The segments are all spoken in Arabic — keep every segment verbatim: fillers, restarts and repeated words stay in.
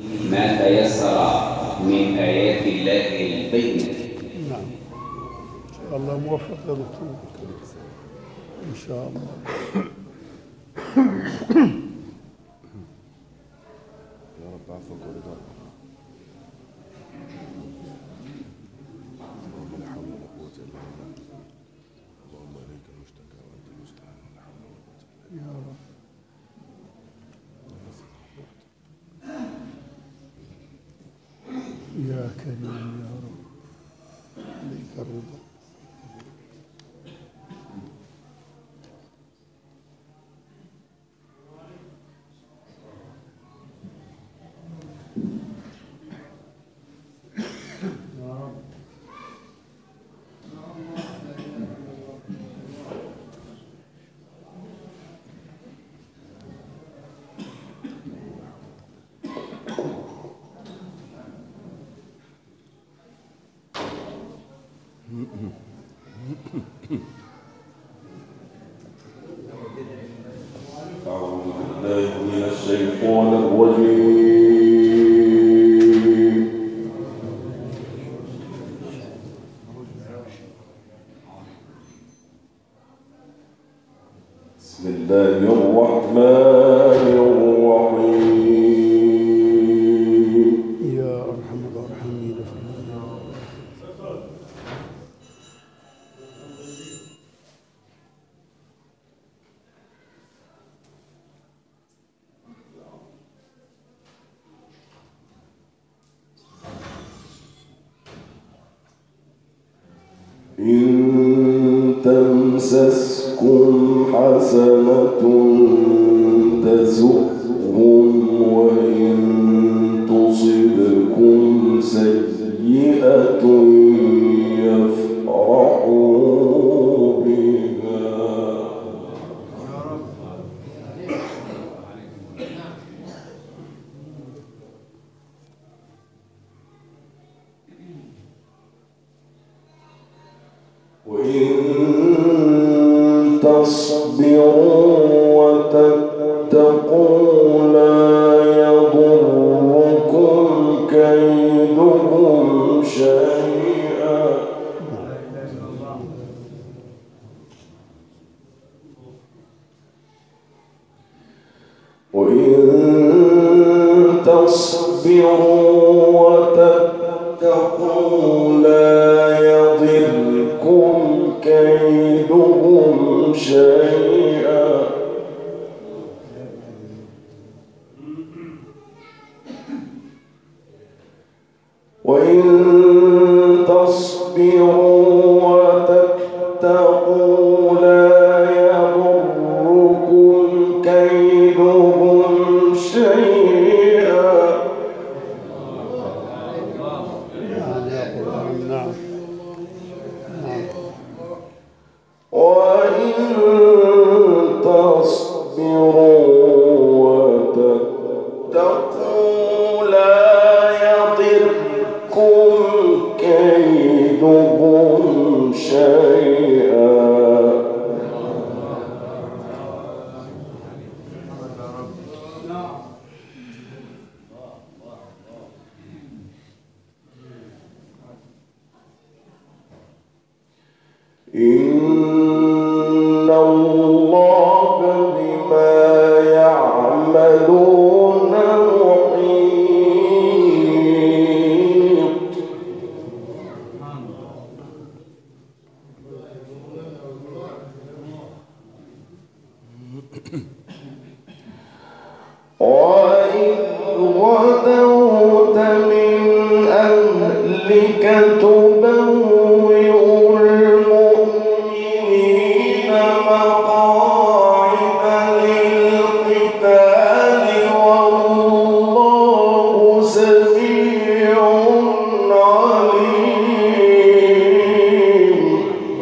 ما تيسر من آيات الله البينة. نعم إن شاء الله موفق يا دكتور إن شاء الله. يا رب عفوك ورضاك. اللهم لا حول ولا قوة إلا بالله. اللهم إليك المشتكى وأنت المستعان ولا حول ولا قوة إلا بالله. يا رب يا كريم يا رب عليك الرضا. أعوذ بالله من الشيطان الرجيم. بسم الله الرحمن الرحيم. يا أرحم الراحمين في إن تمسسكم حسنة تسؤهم وإن تصبكم سيئة يفرحوا بها وإن تصبروا وتتقوا لا يضركم كيدهم شيئا وإن تصبروا وتتقوا لا يضركم كيدهم شيئا وإن تصبروا وتتقوا لا يضركم كيدهم شيئا. نعم يا قرآن نعم نعم. وإن تصبروا وتتقوا لا يضركم كيدهم شيئا. إن الله بما يعملون محيط. وإذ غدوت من أهلك تبوئ المؤمنين مقاعد للقتال والله سميع عليم.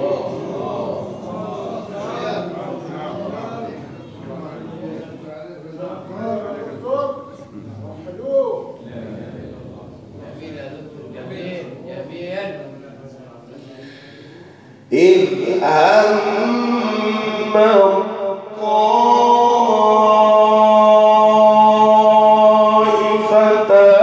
إذ هم الطائفتان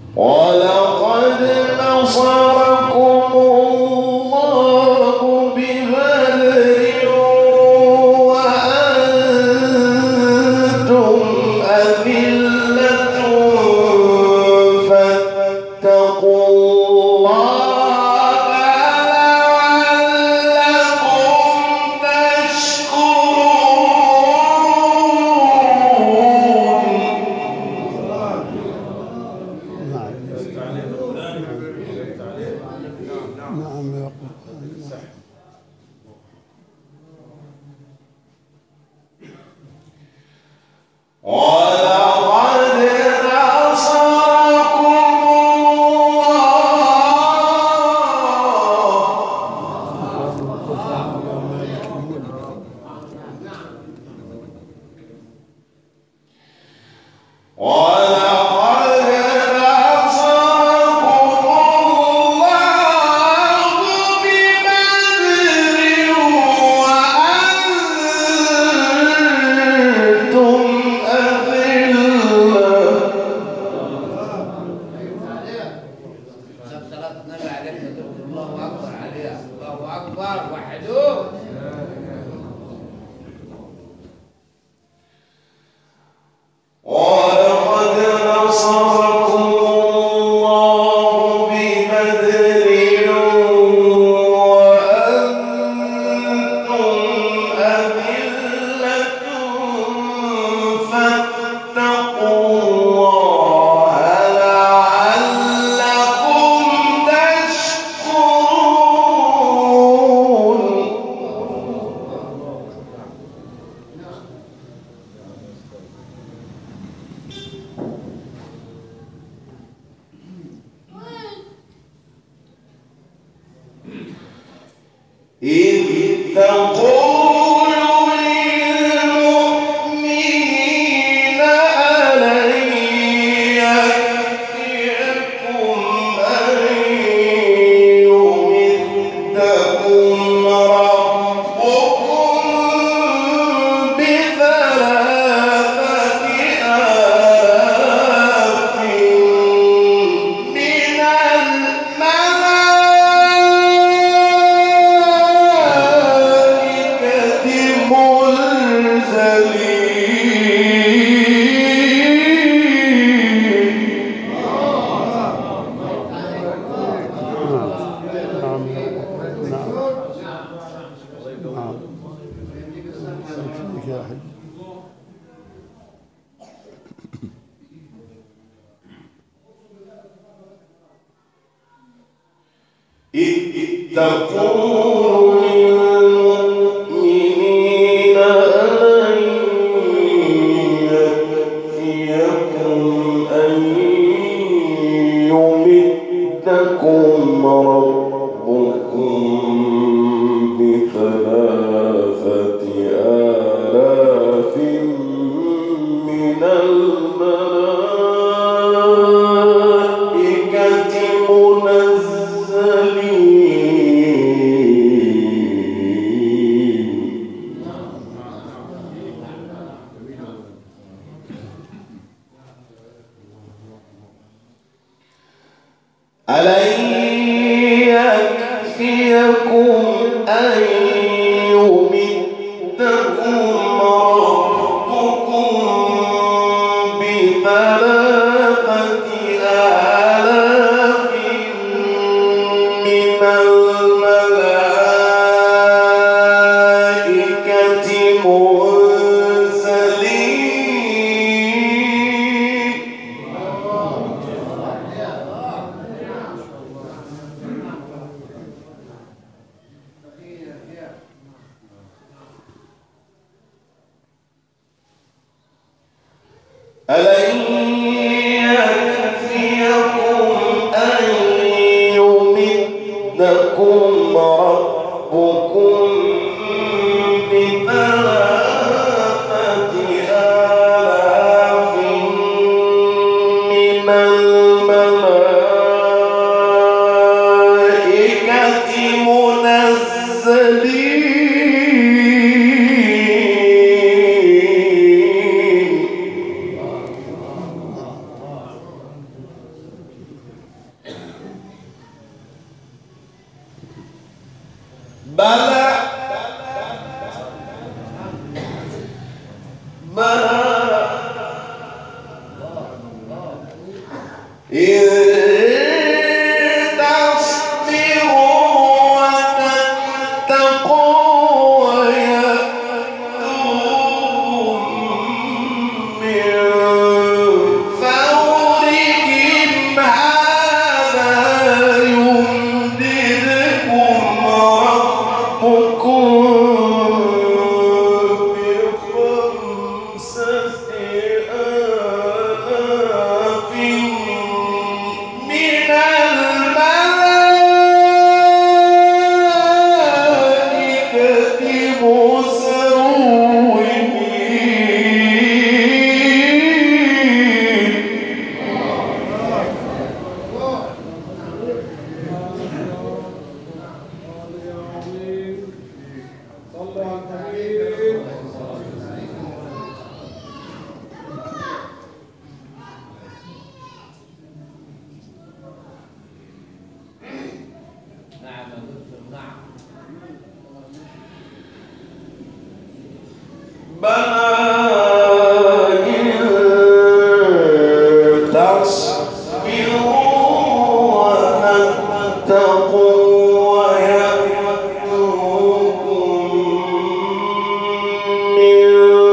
ولقد نصركم الله ببدر وأنتم أذلة فاتقوا الله لعلكم تشكرون. نعم يا قرآن. ولقد نصركم إذ تقول للمؤمنين ألن يكفيكم أن يمدكم ربكم بثلاثة آلاف من إذ تقول للمؤمنين ألن يكفيكم أن يمدكم ربكم بثلاثة آلاف من الملائكة ألن يكفيكم أن يمدكم ربكم بثلاثة آلاف من الملائكة منزلين. ألن يكفيكم أن يمدكم ربكم بثلاثة آلاف من الملائكة منزلين. بلى بلى إن تصبروا وتتقوا ويأتوكم من فورهم هذا يمددكم ربكم بخمسة آلاف من الملائكة مسومين. بلى إن تصبروا وتتقوا ويأتوكم من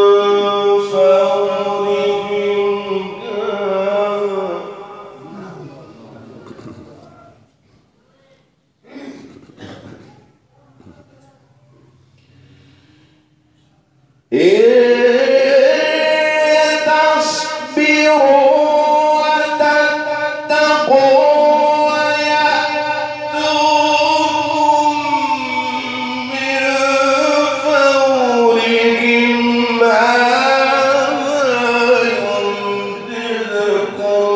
فورهم إن تصبروا وتتقوا ويأتوكم من فورهم هذا يمددكم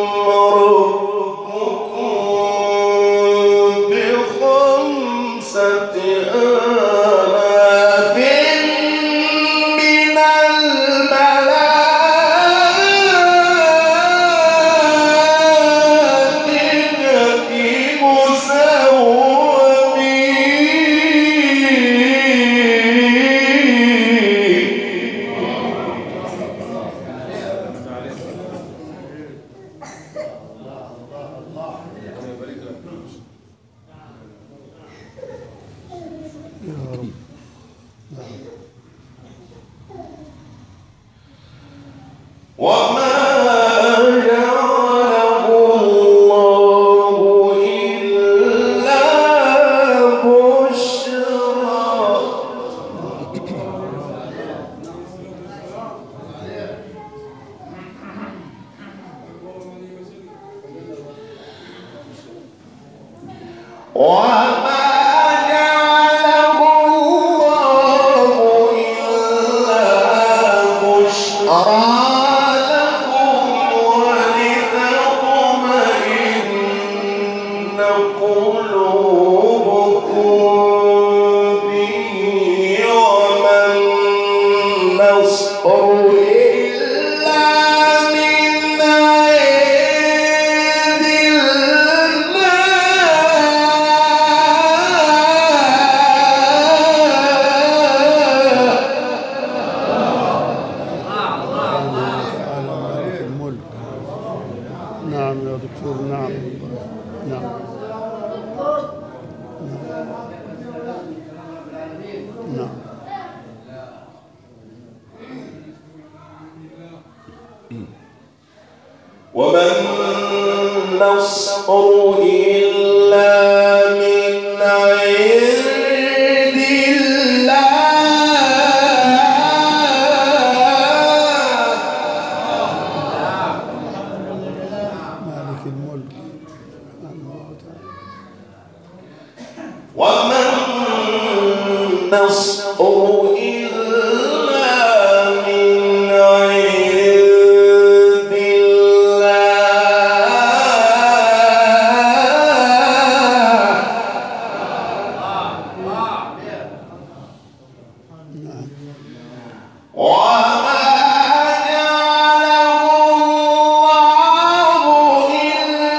ربكم بخمسة آلاف من الملائكة يا رب. وما جعله الله إلا بشرى وما جعله الله إلا بشرى لكم ولتطمئن قلوبكم به وما النصر إلا من عند على مالك الملك. نعم يا دكتور. نعم نعم نعم. وما النصر إلا من عند الله مالك الملك سبحانه وتعالى. وما النصر إلا من عند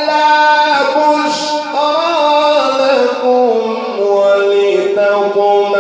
لكم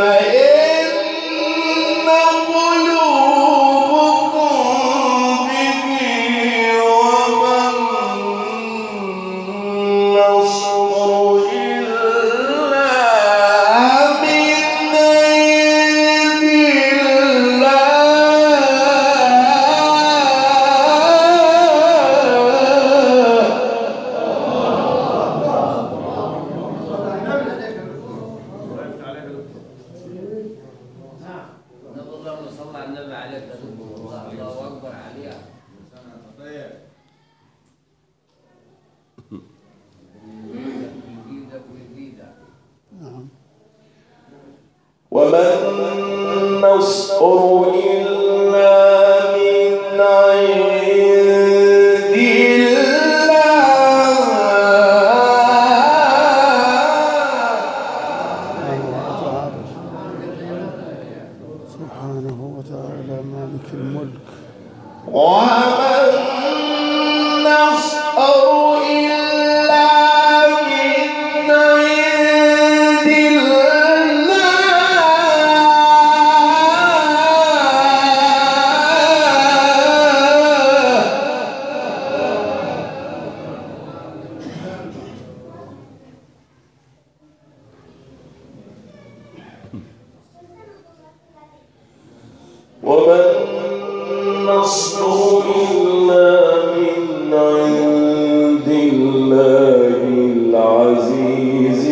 وما النصر إلا من عند الله سبحانه وتعالى مالك الملك. وما النصر إلا من عند وما النصر إلا من عند الله العزيز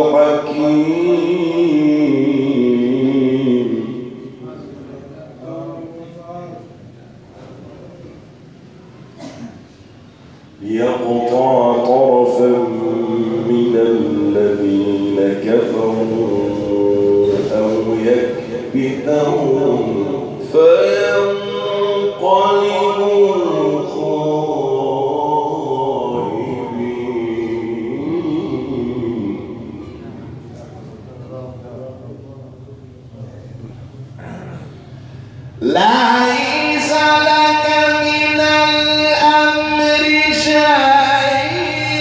الحكيم. ليقطع طرفا من الذين كفروا أو يكبتهم فينقلبوا خائبين. ليس لك من الأمر شيء.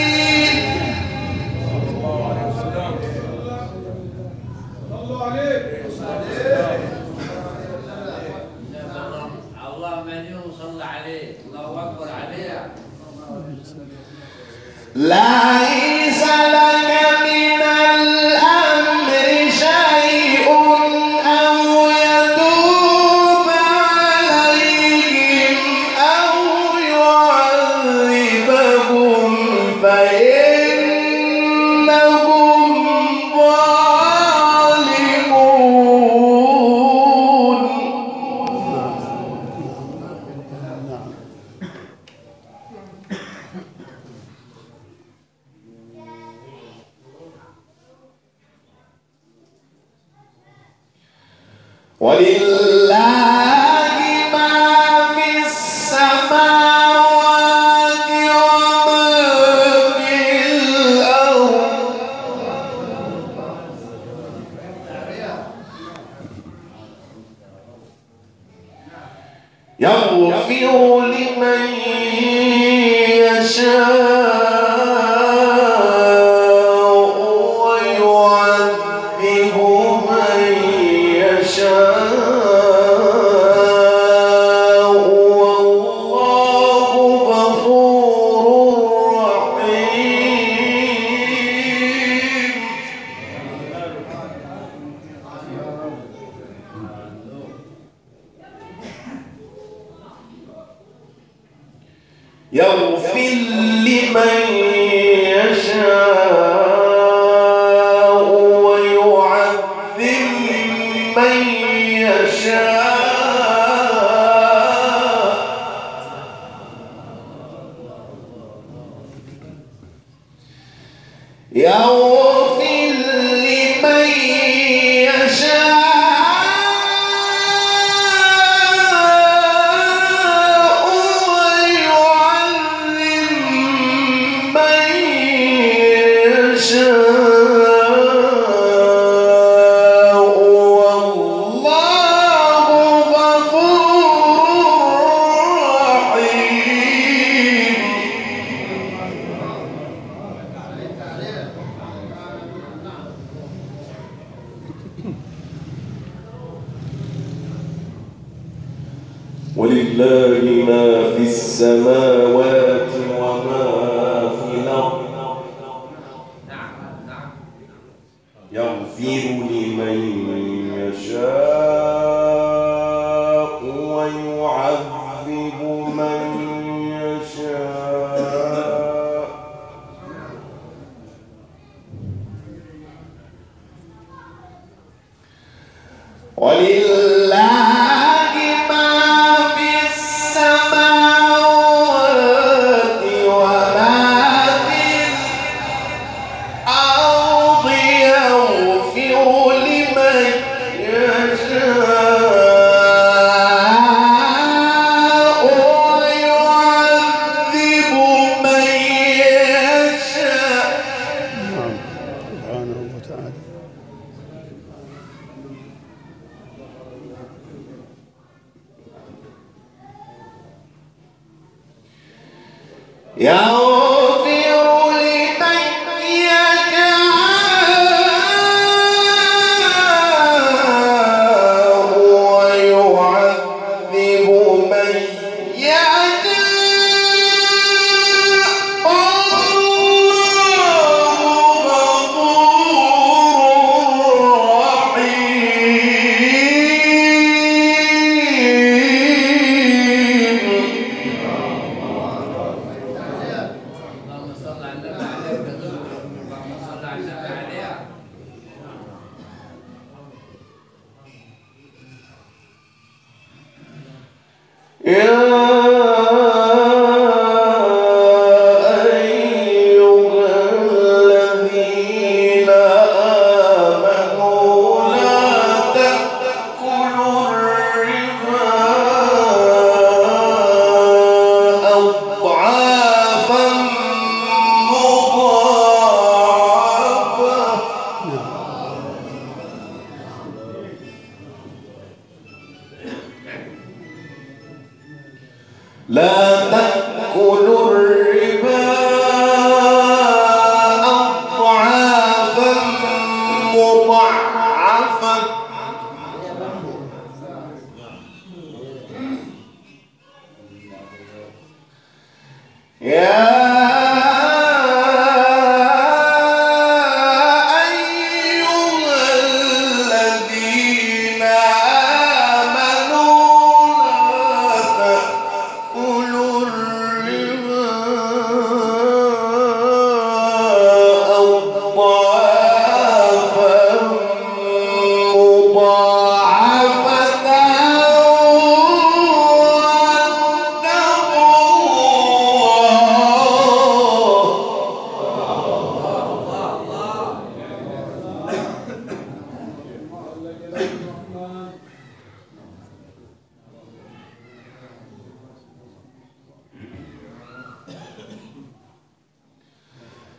ليس لك من الأمر شيء أو يتوب عليهم أو يعذبهم فإنهم ظالمون. ولله ما في السماوات وما في الأرض. يغفر لمن يشاء ويعذب من يشاء والله غفور رحيم. يغفر لمن يشاء ويعذب من يشاء يغفر لمن يشاء ولله ما في السماوات وما في الأرض. يغفر لمن يشاء ويعذب من يشاء. ولله ما في السماوات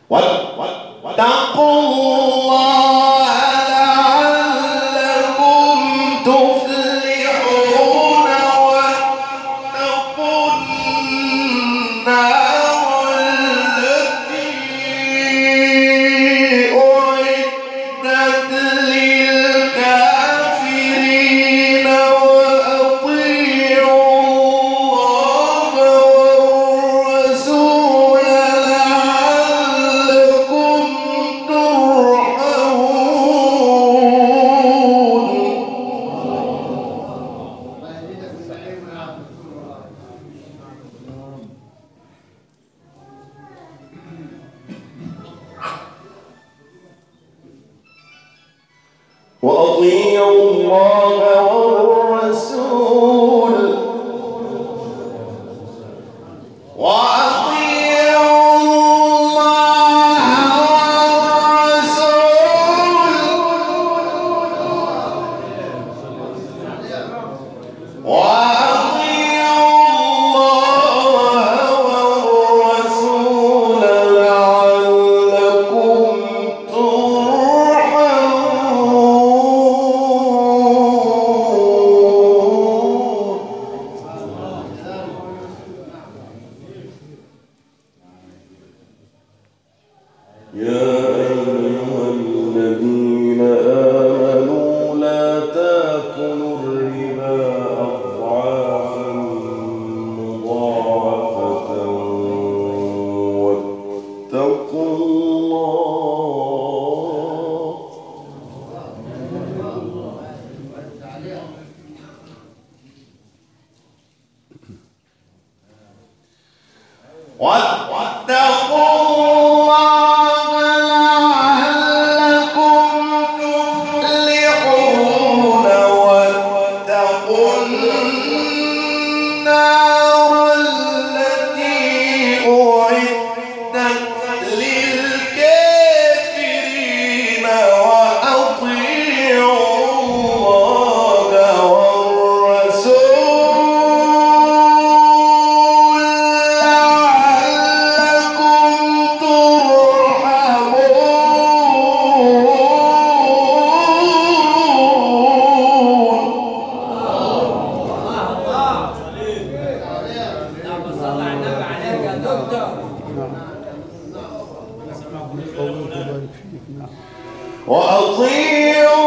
واتقوا الله لعلكم تفلحون واتقوا النار التي أعدت للكافرين وأطيعوا الله والرسول لعلكم ترحمون. وأطيعوا الله والرسول وأطيعوا الله والرسول وأطيعوا الله والرسول لعلكم يا أيها الذين آمنوا لا تأكلوا الربا أضعافا مضاعفة واتقوا الله واتقوا وأطيعوا